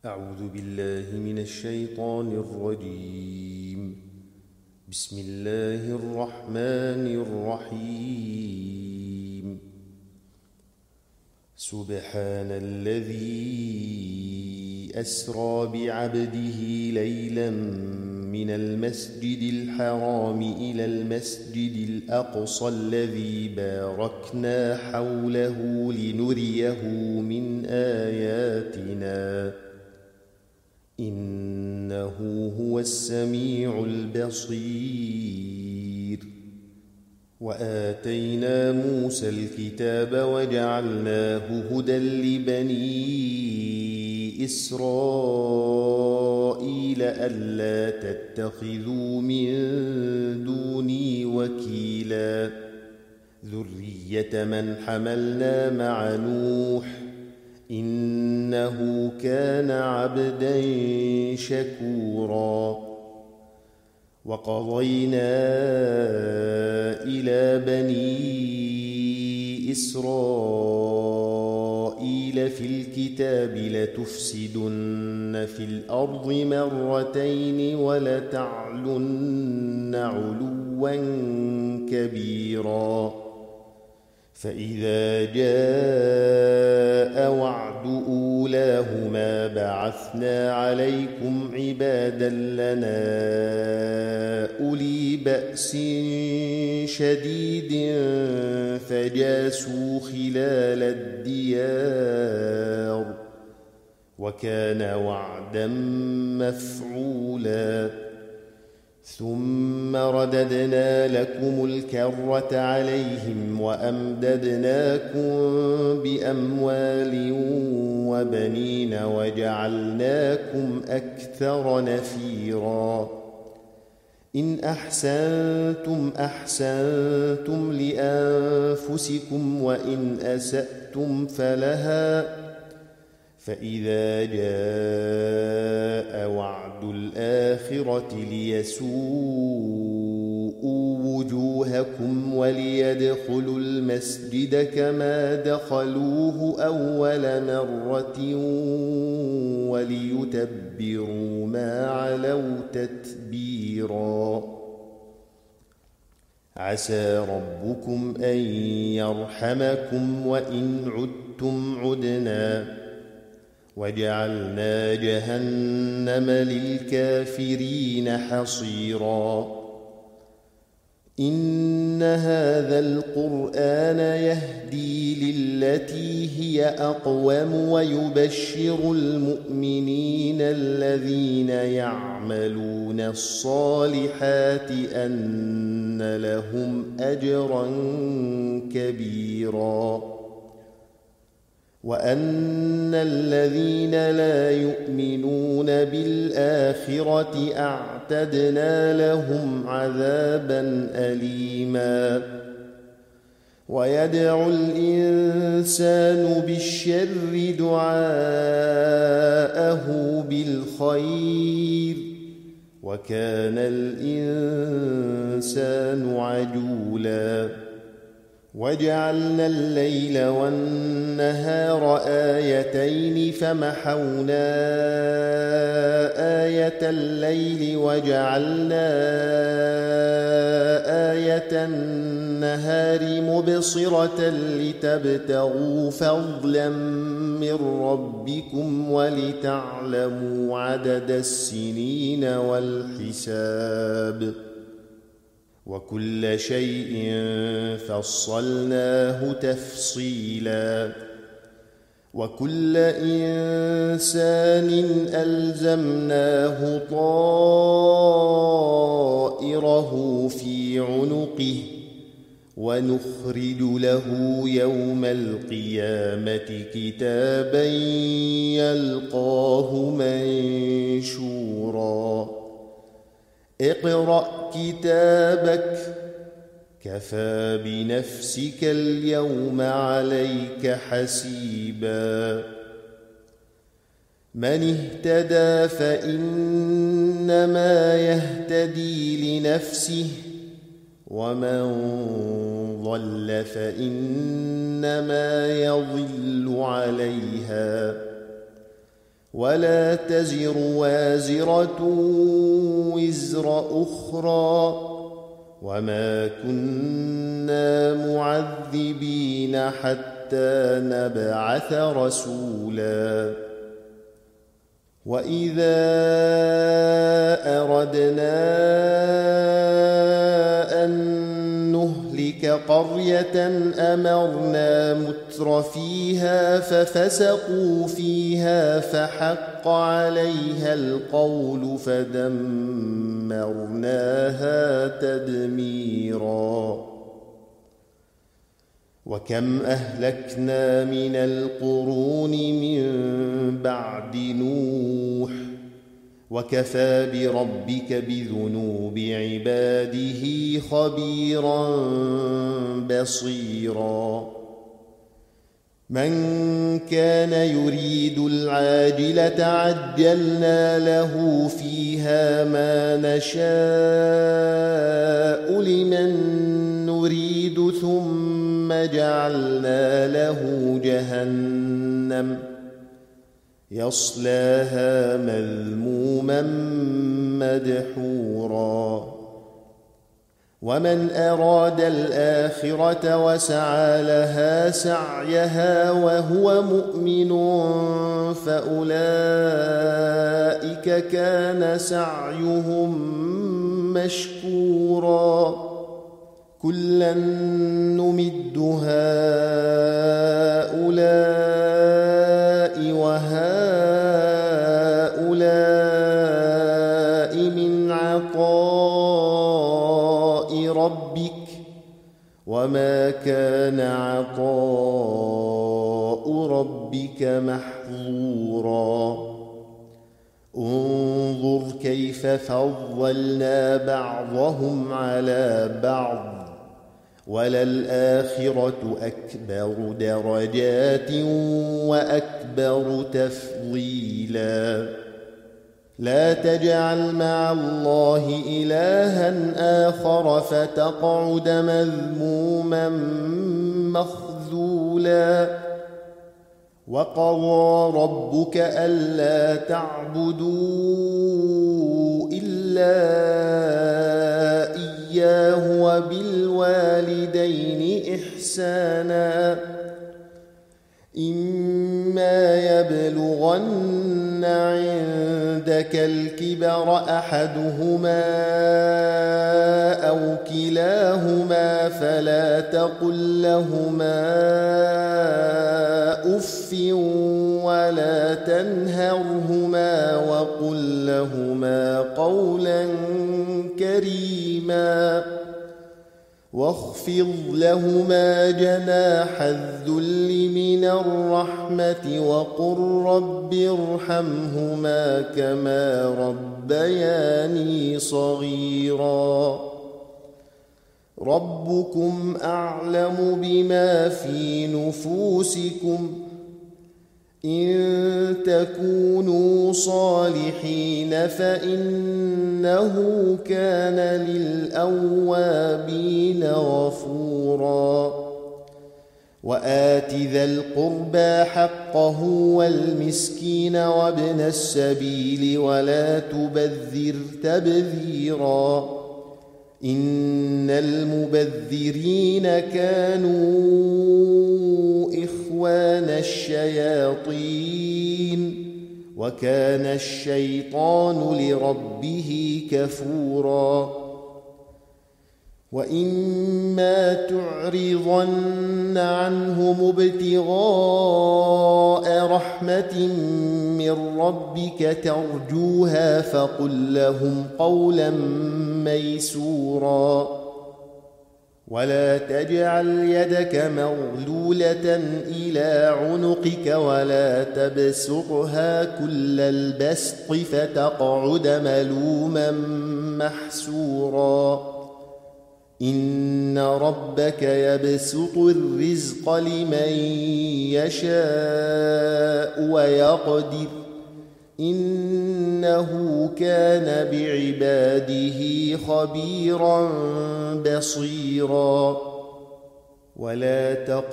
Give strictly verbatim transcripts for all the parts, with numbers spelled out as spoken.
أعوذ بالله من الشيطان الرجيم. بسم الله الرحمن الرحيم. سبحان الذي أسرى بعبده ليلا من المسجد الحرام إلى المسجد الأقصى الذي باركنا حوله لنريه من آياتنا إنه هو السميع البصير. وآتينا موسى الكتاب وجعلناه هدى لبني إسرائيل ألا تتخذوا من دوني وكيلا ذرية من حملنا مع نوح إنه كان عبدا شكورا. وقضينا إلى بني إسرائيل في الكتاب لتفسدن في الأرض مرتين ولتعلن علوا كبيرا. فإذا جاء وعد أولاهما بعثنا عليكم عبادا لنا أولي بأس شديد فجاسوا خلال الديار وكان وعدا مفعولا. ثم رددنا لكم الكرة عليهم وأمددناكم بأموال وبنين وجعلناكم أكثر نفيرا. إن أحسنتم أحسنتم لأنفسكم وإن أسأتم فلها. فإذا جاء وعد الآخرة ليسوءوا وجوهكم وليدخلوا المسجد كما دخلوه أول مرة وليتبروا ما علوا تتبيرا. عسى ربكم أن يرحمكم وإن عدتم عدنا وجعلنا جهنم للكافرين حصيرا. إن هذا القرآن يهدي للتي هي أقوم ويبشر المؤمنين الذين يعملون الصالحات أن لهم أجرا كبيرا وأن الذين لا يؤمنون بالآخرة أعتدنا لهم عذابا أليما. ويدعو الإنسان بالشر دعاءه بالخير وكان الإنسان عجولا. وجعلنا الليل والنهار آيتين فمحونا آية الليل وجعلنا آية النهار مبصرة لتبتغوا فضلا من ربكم ولتعلموا عدد السنين والحساب وكل شيء فصلناه تفصيلا. وكل إنسان ألزمناه طائره في عنقه ونخرج له يوم القيامة كتابا يلقاه منشورا. اقرأ كتابك كفى بنفسك اليوم عليك حسيبا. من اهتدى فإنما يهتدي لنفسه ومن ضل فإنما يضل عليها ولا تزر وازرة وزر أخرى وما كنا معذبين حتى نبعث رسولا وإذا أردنا أن نهلك قرية أمرنا متر فيها ففسقوا فيها فحق عليها القول فدمرناها تدميرا وكم أهلكنا من القرون من بعد نوح وكفى بربك بذنوب عباده خبيرا بصيرا من كان يريد العاجلة عجلنا له فيها ما نشاء لمن نريد ثم جعلنا له جهنم يصلاها مذموما مدحورا ومن أراد الآخرة وسعى لها سعيها وهو مؤمن فأولئك كان سعيهم مشكورا كلا نمد هؤلاء وهؤلاء من عطاء ربك وما كان عطاء ربك محظورا انظر كيف فضلنا بعضهم على بعض وللآخرة أكبر درجات وأكبر تفضيلا لا تجعل مع الله إلها آخر فتقعد مذموما مخذولا وقضى ربك ألا تعبدوا إلا إياه وبالوالدين إحسانا إما يبلغن عندك الكبر أحدهما أو كلاهما فلا تقل لهما أف ولا تنهرهما وقل لهما قولا كريما واخفض لهما جناح الذل من الرحمة وقل رب ارحمهما كما ربياني صغيرا ربكم أعلم بما في نفوسكم إن تكونوا صالحين فإنه كان للأوابين غفورا وآت ذا القربى حقه والمسكين وابن السبيل ولا تبذر تبذيرا إن المبذرين كانوا إخوان الشياطين وكان الشيطان لربه كفورا وإما تعرضن عنهم ابتغاء رحمة من ربك ترجوها فقل لهم قولا ميسورا ولا تجعل يدك مغلولة إلى عنقك ولا تبسطها كل البسط فتقعد ملوما محسورا إن ربك يبسط الرزق لمن يشاء ويقدر إنه كان بعباده خبيرا بصيرا ولا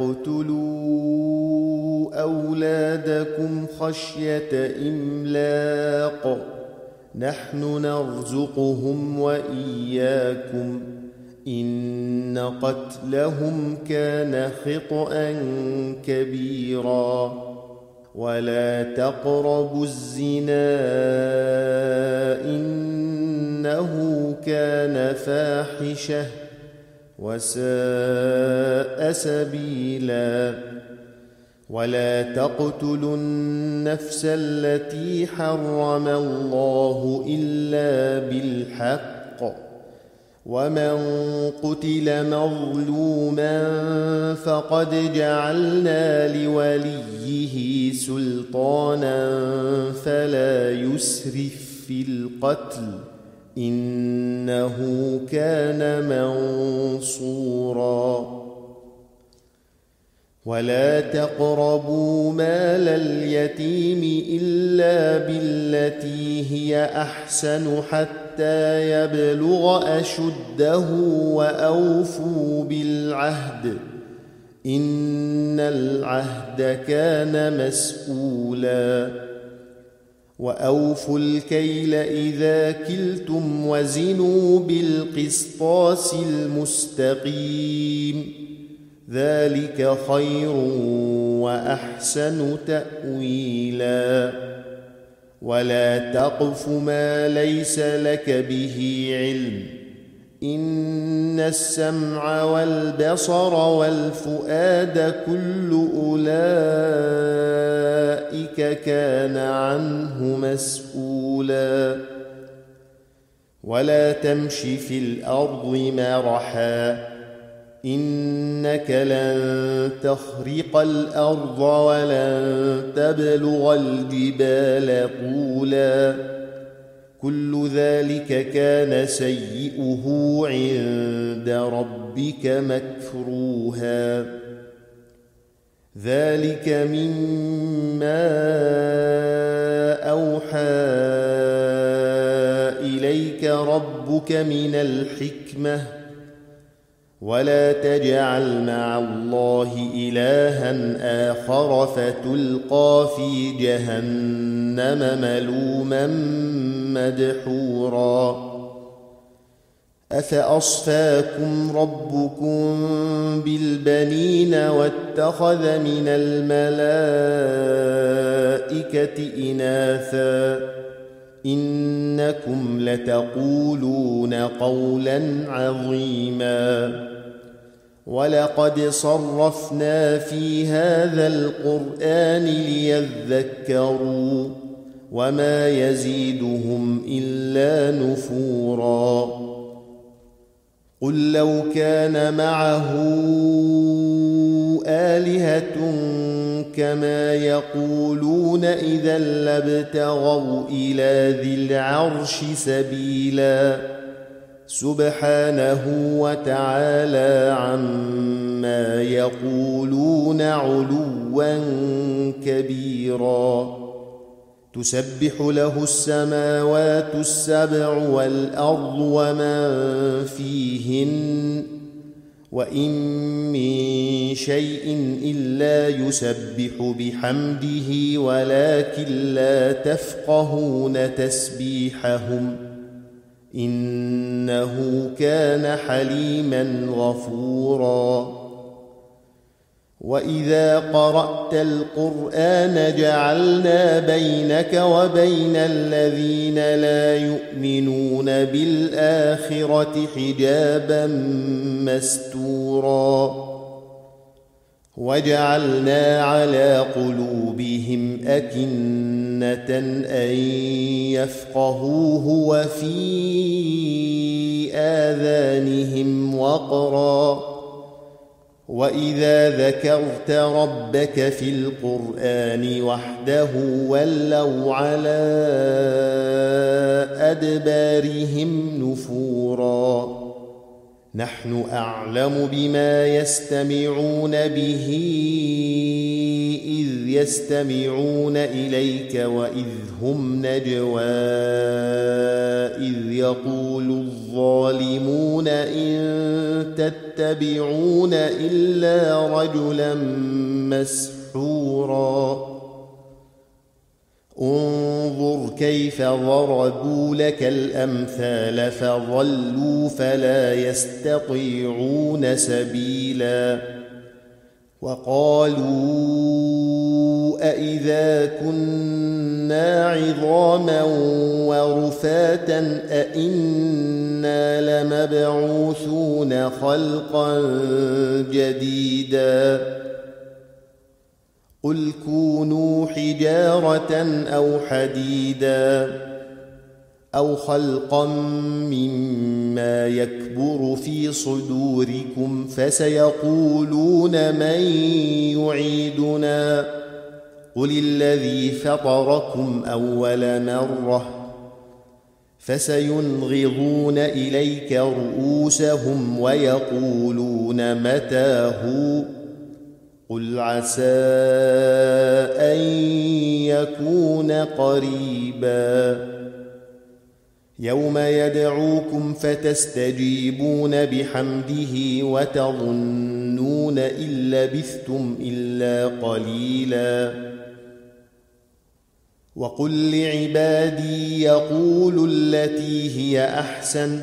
تقتلوا أولادكم خشية إملاق نحن نرزقهم وإياكم إن قتلهم كان خطأ كبيرا ولا تقربوا الزنا إنه كان فاحشة وساء سبيلا ولا تقتلوا النفس التي حرم الله إلا بالحق ومن قتل مظلوما فقد جعلنا لوليه سلطانا فلا يسرف في القتل إنه كان منصورا ولا تقربوا مال اليتيم إلا بالتي هي أحسن حتى يبلغ أشده وأوفوا بالعهد إن العهد كان مسؤولا وأوفوا الكيل إذا كلتم وزنوا بالقسطاس المستقيم ذلك خير وأحسن تأويلا ولا تقف ما ليس لك به علم إن السمع والبصر والفؤاد كل أولئك كان عنه مسؤولا ولا تمش في الأرض مرحا إنك لن تخرق الأرض ولن تبلغ الجبال طولا كل ذلك كان سيئه عند ربك مكروها ذلك مما أوحى إليك ربك من الحكمة ولا تجعل مع الله إلها آخر فتلقى في جهنم ملوما مدحورا أفأصفاكم ربكم بالبنين واتخذ من الملائكة إناثا إنكم لتقولون قولا عظيما ولقد صرفنا في هذا القرآن ليذكروا وما يزيدهم إلا نفورا قل لو كان معه آلهة كما يقولون إذا لابتغوا إلى ذي العرش سبيلا سبحانه وتعالى عما يقولون علوا كبيرا تسبح له السماوات السبع والأرض ومن فيهن وإن من شيء إلا يسبح بحمده ولكن لا تفقهون تسبيحهم إنه كان حليما غفورا وإذا قرأت القرآن جعلنا بينك وبين الذين لا يؤمنون بالآخرة حجابا مستورا وجعلنا على قلوبهم أكنة أن يفقهوه وفي آذانهم وقرا وإذا ذكرت ربك في القرآن وحده ولوا على أدبارهم نفورا نحن أعلم بما يستمعون به إذ يستمعون إليك وإذ هم نجوى إذ يقول الظالمون إن تتبعون إلا رجلا مسحورا انظر كيف ضربوا لك الأمثال فضلوا فلا يستطيعون سبيلا وقالوا أإذا كنا عظاما ورفاتا أإنا لمبعوثون خلقا جديدا قل كونوا حجارة أو حديدا أو خلقا مما يكبر في صدوركم فسيقولون من يعيدنا قل الذي فطركم أول مرة فسينغضون إليك رؤوسهم ويقولون متى قل عسى أن يكون قريبا يوم يدعوكم فتستجيبون بحمده وتظنون إن لبثتم إلا قليلا وقل لعبادي يقولوا التي هي أحسن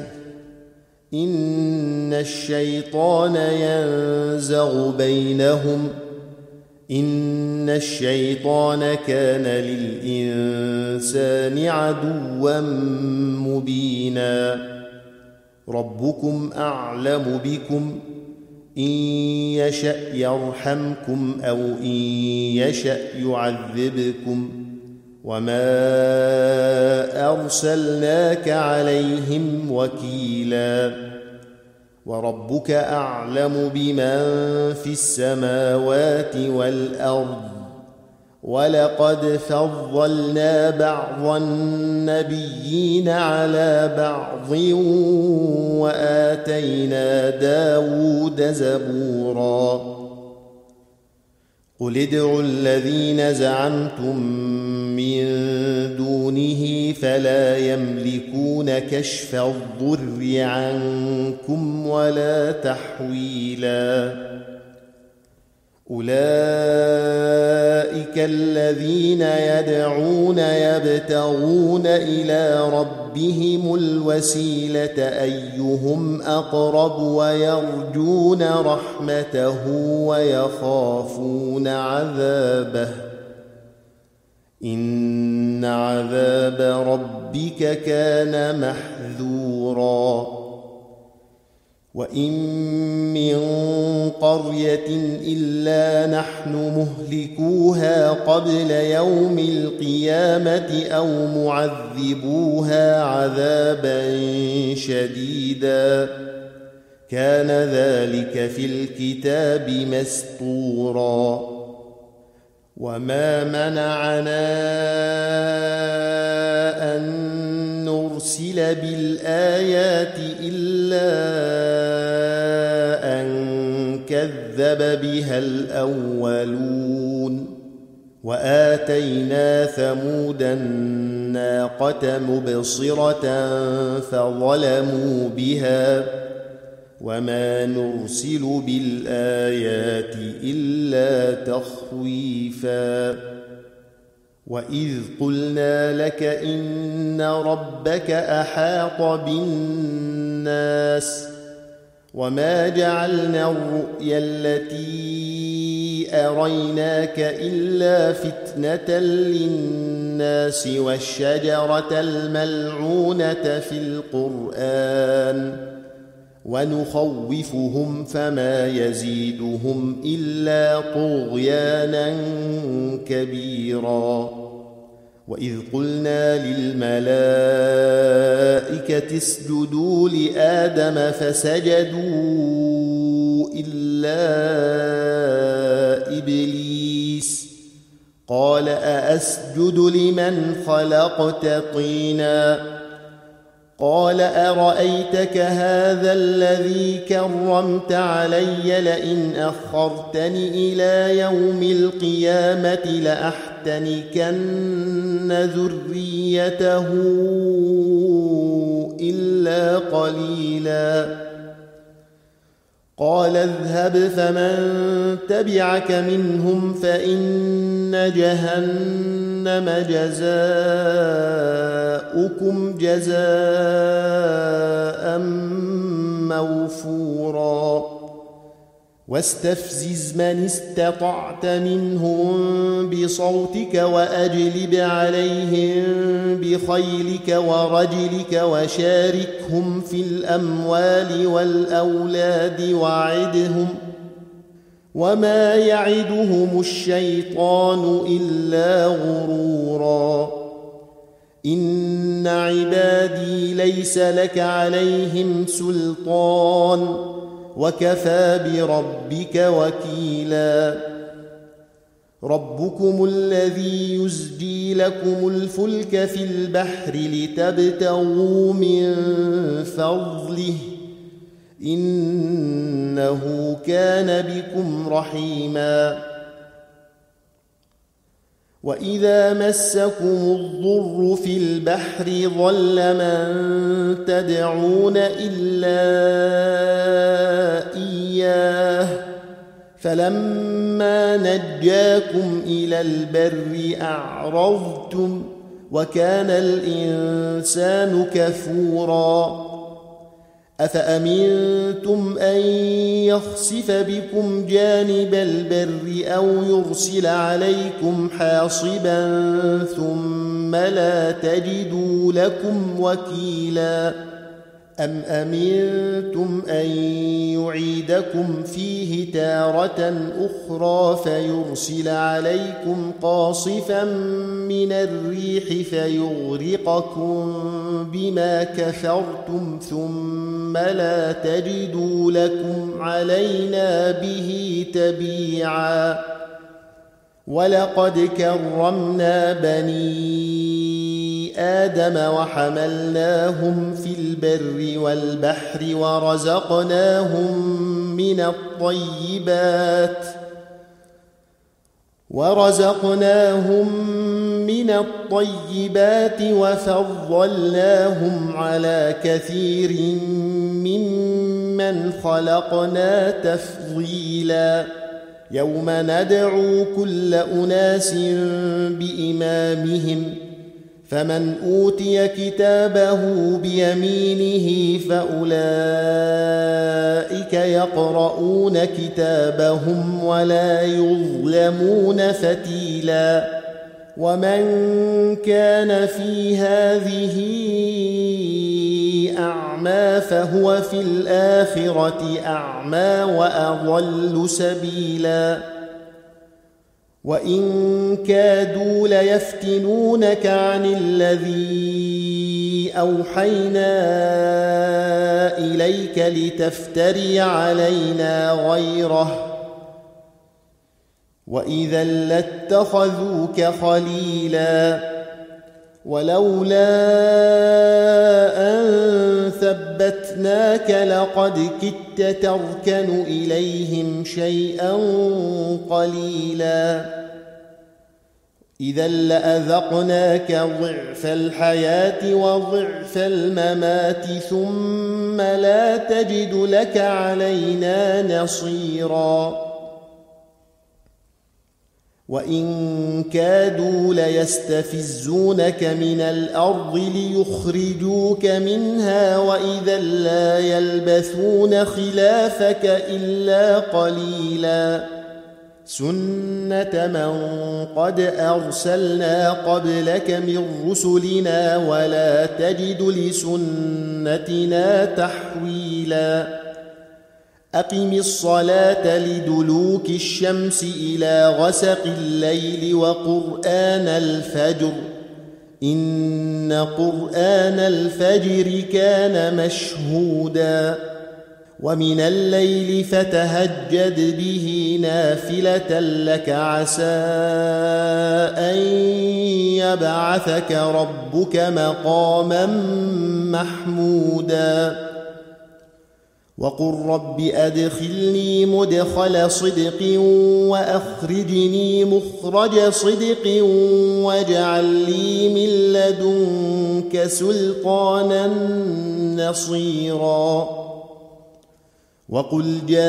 إن الشيطان ينزغ بينهم إن الشيطان كان للإنسان عدوا مبينا ربكم أعلم بكم إن يشأ يرحمكم أو إن يشأ يعذبكم وما أرسلناك عليهم وكيلا وربك أعلم بمن في السماوات والأرض ولقد فضلنا بعض النبيين على بعض وآتينا داود زبورا قل ادعوا الذين زعمتم من دونه فلا يملكون كشف الضر عنكم ولا تحويلا أولئك الذين يدعون يبتغون إلى ربهم الوسيلة أيهم أقرب ويرجون رحمته ويخافون عذابه إن عذاب ربك كان محذورا وإن من قرية إلا نحن مهلكوها قبل يوم القيامة أو معذبوها عذابا شديدا كان ذلك في الكتاب مسطورا وما منعنا أن نرسل بالآيات إلا أن كذب بها الأولون وآتينا ثمود الناقة مبصرة فظلموا بها وما نرسل بالآيات إلا تخويفا وإذ قلنا لك إن ربك أحاط بالناس وما جعلنا الرؤيا التي أريناك إلا فتنة للناس والشجرة الملعونة في القرآن ونخوفهم فما يزيدهم إلا طغيانا كبيرا وإذ قلنا للملائكة اسجدوا لآدم فسجدوا إلا إبليس قال أأسجد لمن خلقت طينا قال أرأيتك هذا الذي كرمت علي لئن أخرتني إلى يوم القيامة لأحتنكن ذريته إلا قليلا قال اذهب فمن تبعك منهم فإن جهنم جزاؤكم جزاء موفورا واستفزز من استطعت منهم بصوتك وأجلب عليهم بخيلك ورجلك وشاركهم في الأموال والأولاد وعدهم وما يعدهم الشيطان إلا غرورا إن عبادي ليس لك عليهم سلطان وكفى بربك وكيلا ربكم الذي يزجي لكم الفلك في البحر لتبتغوا من فضله إنه كان بكم رحيما وإذا مسكم الضر في البحر ضل من تدعون إلا إياه فلما نجاكم إلى البر أعرضتم وكان الإنسان كفورا أفأمنتم أن يخسف بكم جانب البر أو يرسل عليكم حاصبا ثم لا تجدوا لكم وكيلا أم أمنتم أن يعيدكم فيه تارة أخرى فيرسل عليكم قاصفا من الريح فيغرقكم بما كفرتم ثم لا تجدوا لكم علينا به تبيعا ولقد كرمنا بني آدم وحملناهم في البر والبحر ورزقناهم من الطيبات ورزقناهم من الطيبات وفضلناهم على كثير ممن خلقنا تفضيلا يوم ندعو كل أناس بإمامهم فمن أوتي كتابه بيمينه فأولئك يقرؤون كتابهم ولا يظلمون فتيلا ومن كان في هذه أعمى فهو في الآخرة أعمى وأضل سبيلا وإن كادوا ليفتنونك عن الذي أوحينا إليك لتفتري علينا غيره وإذا لاتخذوك خليلا ولولا أن ثبتناك لقد كدت تركن إليهم شيئا قليلا إذا لأذقناك ضعف الحياة وضعف الممات ثم لا تجد لك علينا نصيرا وإن كادوا ليستفزونك من الأرض ليخرجوك منها وإذا لا يلبثون خلافك إلا قليلا سنة من قد أرسلنا قبلك من رسلنا ولا تجد لسنتنا تحويلا أقم الصلاة لدلوك الشمس إلى غسق الليل وقرآن الفجر إن قرآن الفجر كان مشهودا ومن الليل فتهجد به نافلة لك عسى أن يبعثك ربك مقاما محمودا وقل رب أدخلني مدخل صدق وأخرجني مخرج صدق واجعل لي من لدنك سلطانا نصيرا وقل جاء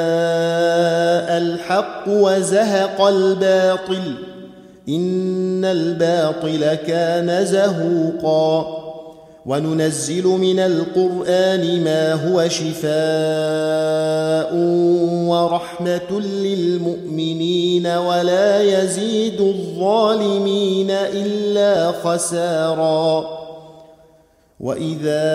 الحق وزهق الباطل إن الباطل كان زهوقا وننزل من القرآن ما هو شفاء ورحمة للمؤمنين ولا يزيد الظالمين إلا خسارا وإذا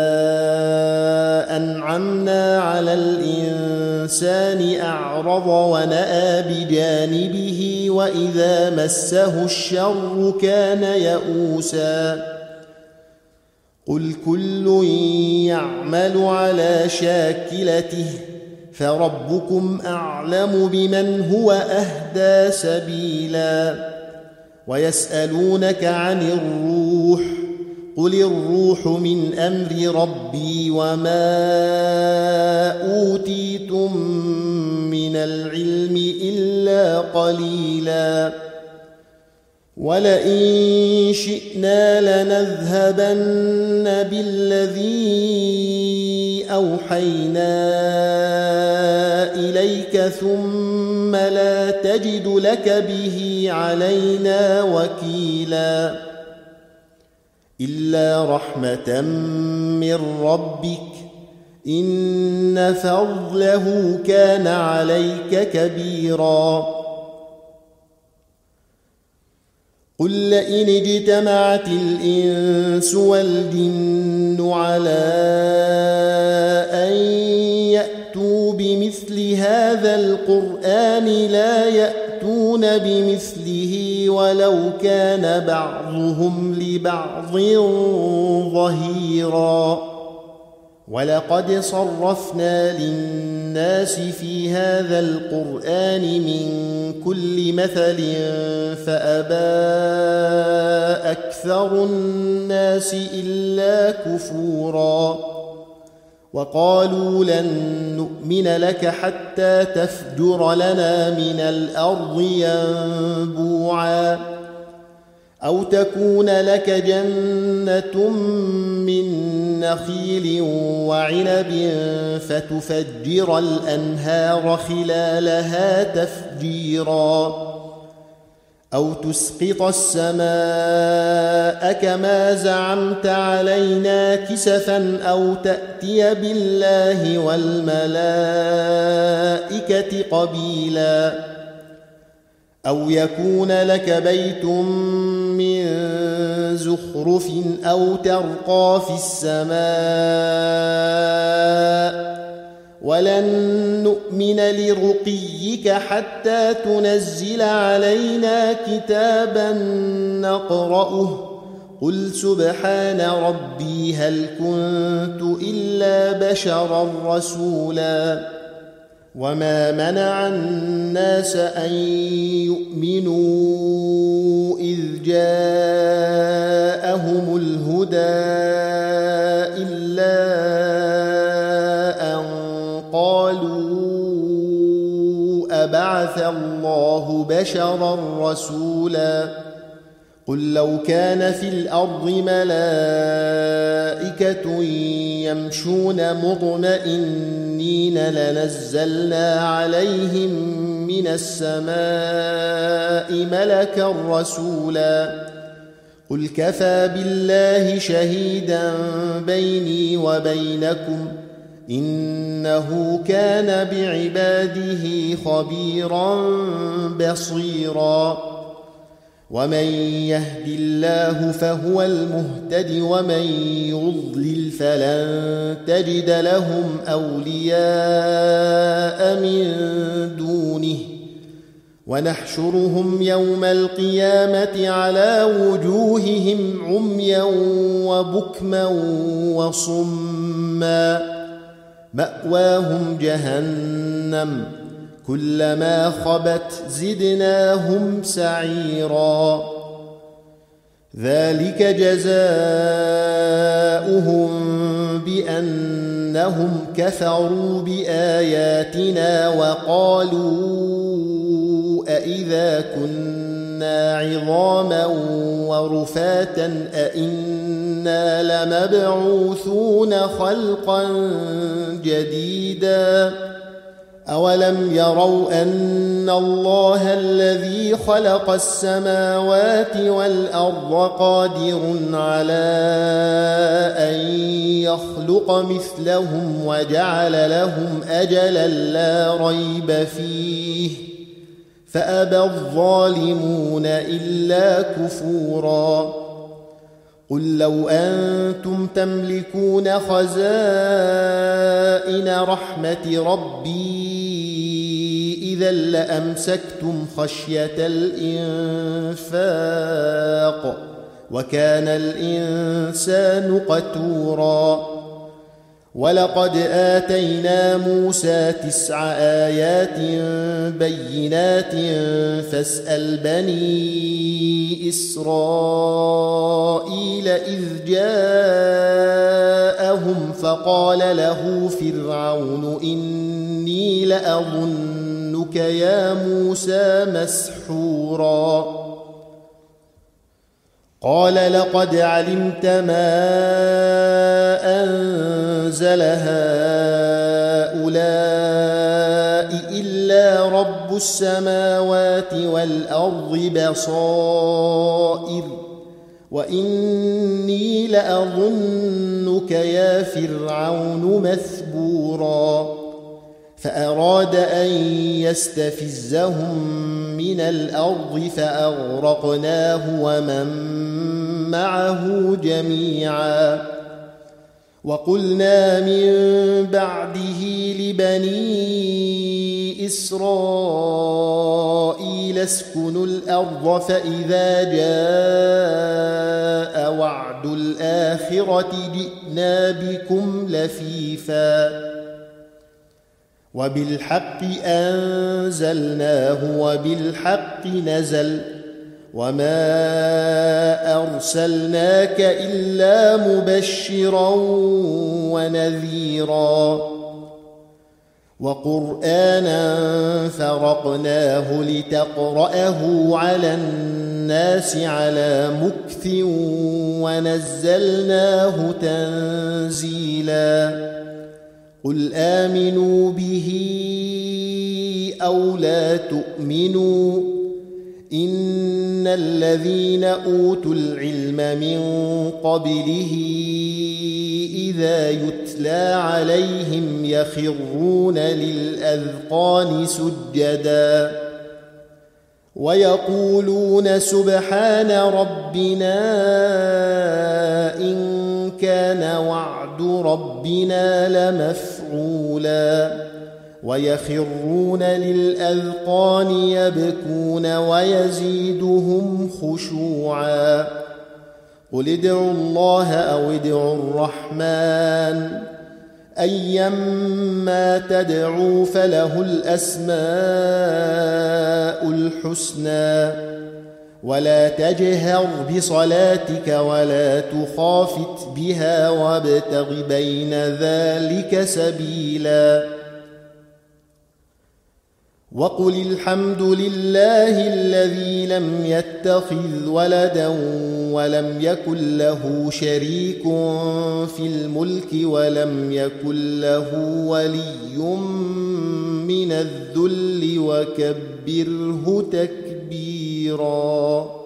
أنعمنا على الإنسان أعرض ونأى بجانبه وإذا مسه الشر كان يئوسا قل كل يعمل على شاكلته فربكم أعلم بمن هو أهدى سبيلا ويسألونك عن الروح قل الروح من أمر ربي وما أوتيتم من العلم إلا قليلا ولئن شئنا لنذهبن بالذي أوحينا إليك ثم لا تجد لك به علينا وكيلا إلا رحمة من ربك إن فضله كان عليك كبيرا قل لئن اجتمعت الإنس والجن على أن يأتوا بمثل هذا القرآن لا يأتون بمثله ولو كان بعضهم لبعض ظهيرا ولقد صرفنا للناس في هذا القرآن من كل مثل فأبى أكثر الناس إلا كفورا وقالوا لن نؤمن لك حتى تفجر لنا من الأرض ينبوعا أو تكون لك جنة من نخيل وعنب فتفجر الأنهار خلالها تفجيرا أو تسقط السماء كما زعمت علينا كسفا أو تأتي بالله والملائكة قبيلا أو يكون لك بيت من زخرف أو ترقى في السماء ولن نؤمن لرقيك حتى تنزل علينا كتابا نقرأه قل سبحان ربي هل كنت إلا بشرا رسولا وما منع الناس أن يؤمنوا إذ جاءهم الهدى إلا أن قالوا أبعث الله بشرا رسولا قل لو كان في الأرض ملائكة يمشون مطمئنين لنزلنا عليهم من السماء ملكا رسولا قل كفى بالله شهيدا بيني وبينكم إنه كان بعباده خبيرا بصيرا ومن يهد الله فهو المهتد ومن يضلل فلن تجد لهم أولياء من دونه ونحشرهم يوم القيامة على وجوههم عميا وبكما وصما مأواهم جهنم كلما خبت زدناهم سعيرا ذلك جزاؤهم بأنهم كفروا بآياتنا وقالوا أإذا كنا عظاما ورفاتا أإنا لمبعوثون خلقا جديدا أولم يروا أن الله الذي خلق السماوات والأرض قادر على أن يخلق مثلهم وجعل لهم أجلا لا ريب فيه فأبى الظالمون إلا كفورا قل لو أنتم تملكون خزائن رحمة ربي إذا لأمسكتم خشية الإنفاق وكان الإنسان قتورا ولقد آتينا موسى تسع آيات بينات فاسأل بني إسرائيل إذ جاءهم فقال له فرعون إني لأظنك يا موسى مسحورا قال لقد علمت ما أنزل هؤلاء إلا رب السماوات والأرض بصائر وإني لأظنك يا فرعون مثبورا فأراد أن يستفزهم من الأرض فأغرقناه ومن معه جميعا وقلنا من بعده لبني إسرائيل اسكنوا الأرض فإذا جاء وعد الآخرة جئنا بكم لفيفا وبالحق أنزلناه وبالحق نزل وما أرسلناك إلا مبشرا ونذيرا وقرآنا فرقناه لتقرأه على الناس على مكث ونزلناه تنزيلا قل آمنوا به أو لا تؤمنوا إن الذين أوتوا العلم من قبله إذا يتلى عليهم يخرون للأذقان سجدا ويقولون سبحان ربنا إن كان وعد ربنا لمفعولا ويخرون للأذقان يبكون ويزيدهم خشوعا قل ادعوا الله أو ادعوا الرحمن أيما تدعوا فله الأسماء الحسنى ولا تجهر بصلاتك ولا تخافت بها وابتغ بين ذلك سبيلا وقل الحمد لله الذي لم يتخذ ولدا ولم يكن له شريك في الملك ولم يكن له ولي من الذل وكبره تكبيرا.